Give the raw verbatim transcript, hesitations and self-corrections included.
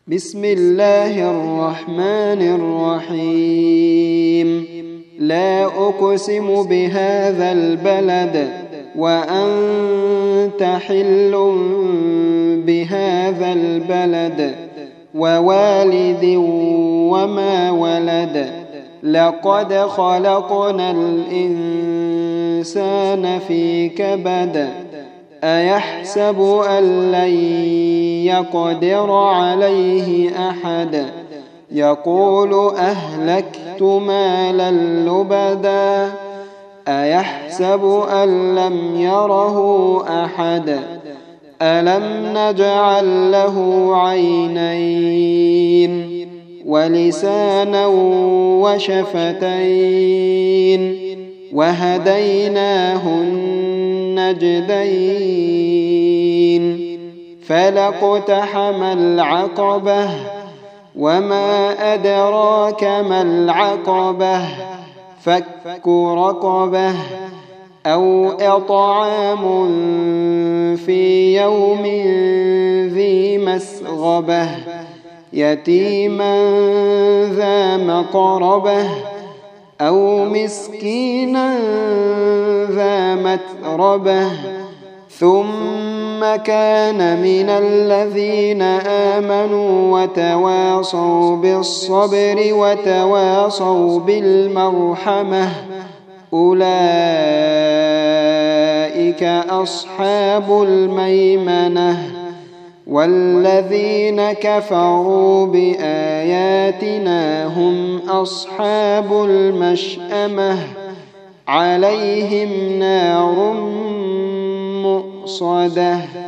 بسم الله الرحمن الرحيم. لا أقسم بهذا البلد وأنت حل بهذا البلد ووالد وما ولد. لقد خلقنا الإنسان في كبد. أيحسب أن لن يقدر عليه أحد. يقول أهلكت مالا لبدا. أيحسب أن لم يره أحد. ألم نجعل له عينين ولسانا وشفتين وهديناه النجدين. فلاقتحم العقبة وما أدراك ما العقبة. فك رقبة أو إطعام في يوم ذي مسغبة يتيما ذا مقربة أو مسكينا ذا متربة. ثم كان من الذين آمنوا وتواصوا بالصبر وتواصوا بالمرحمة. أولئك أصحاب الميمنة. والذين كفروا بآياتنا هم أصحاب المشأمة. عليهم نار مؤصدة.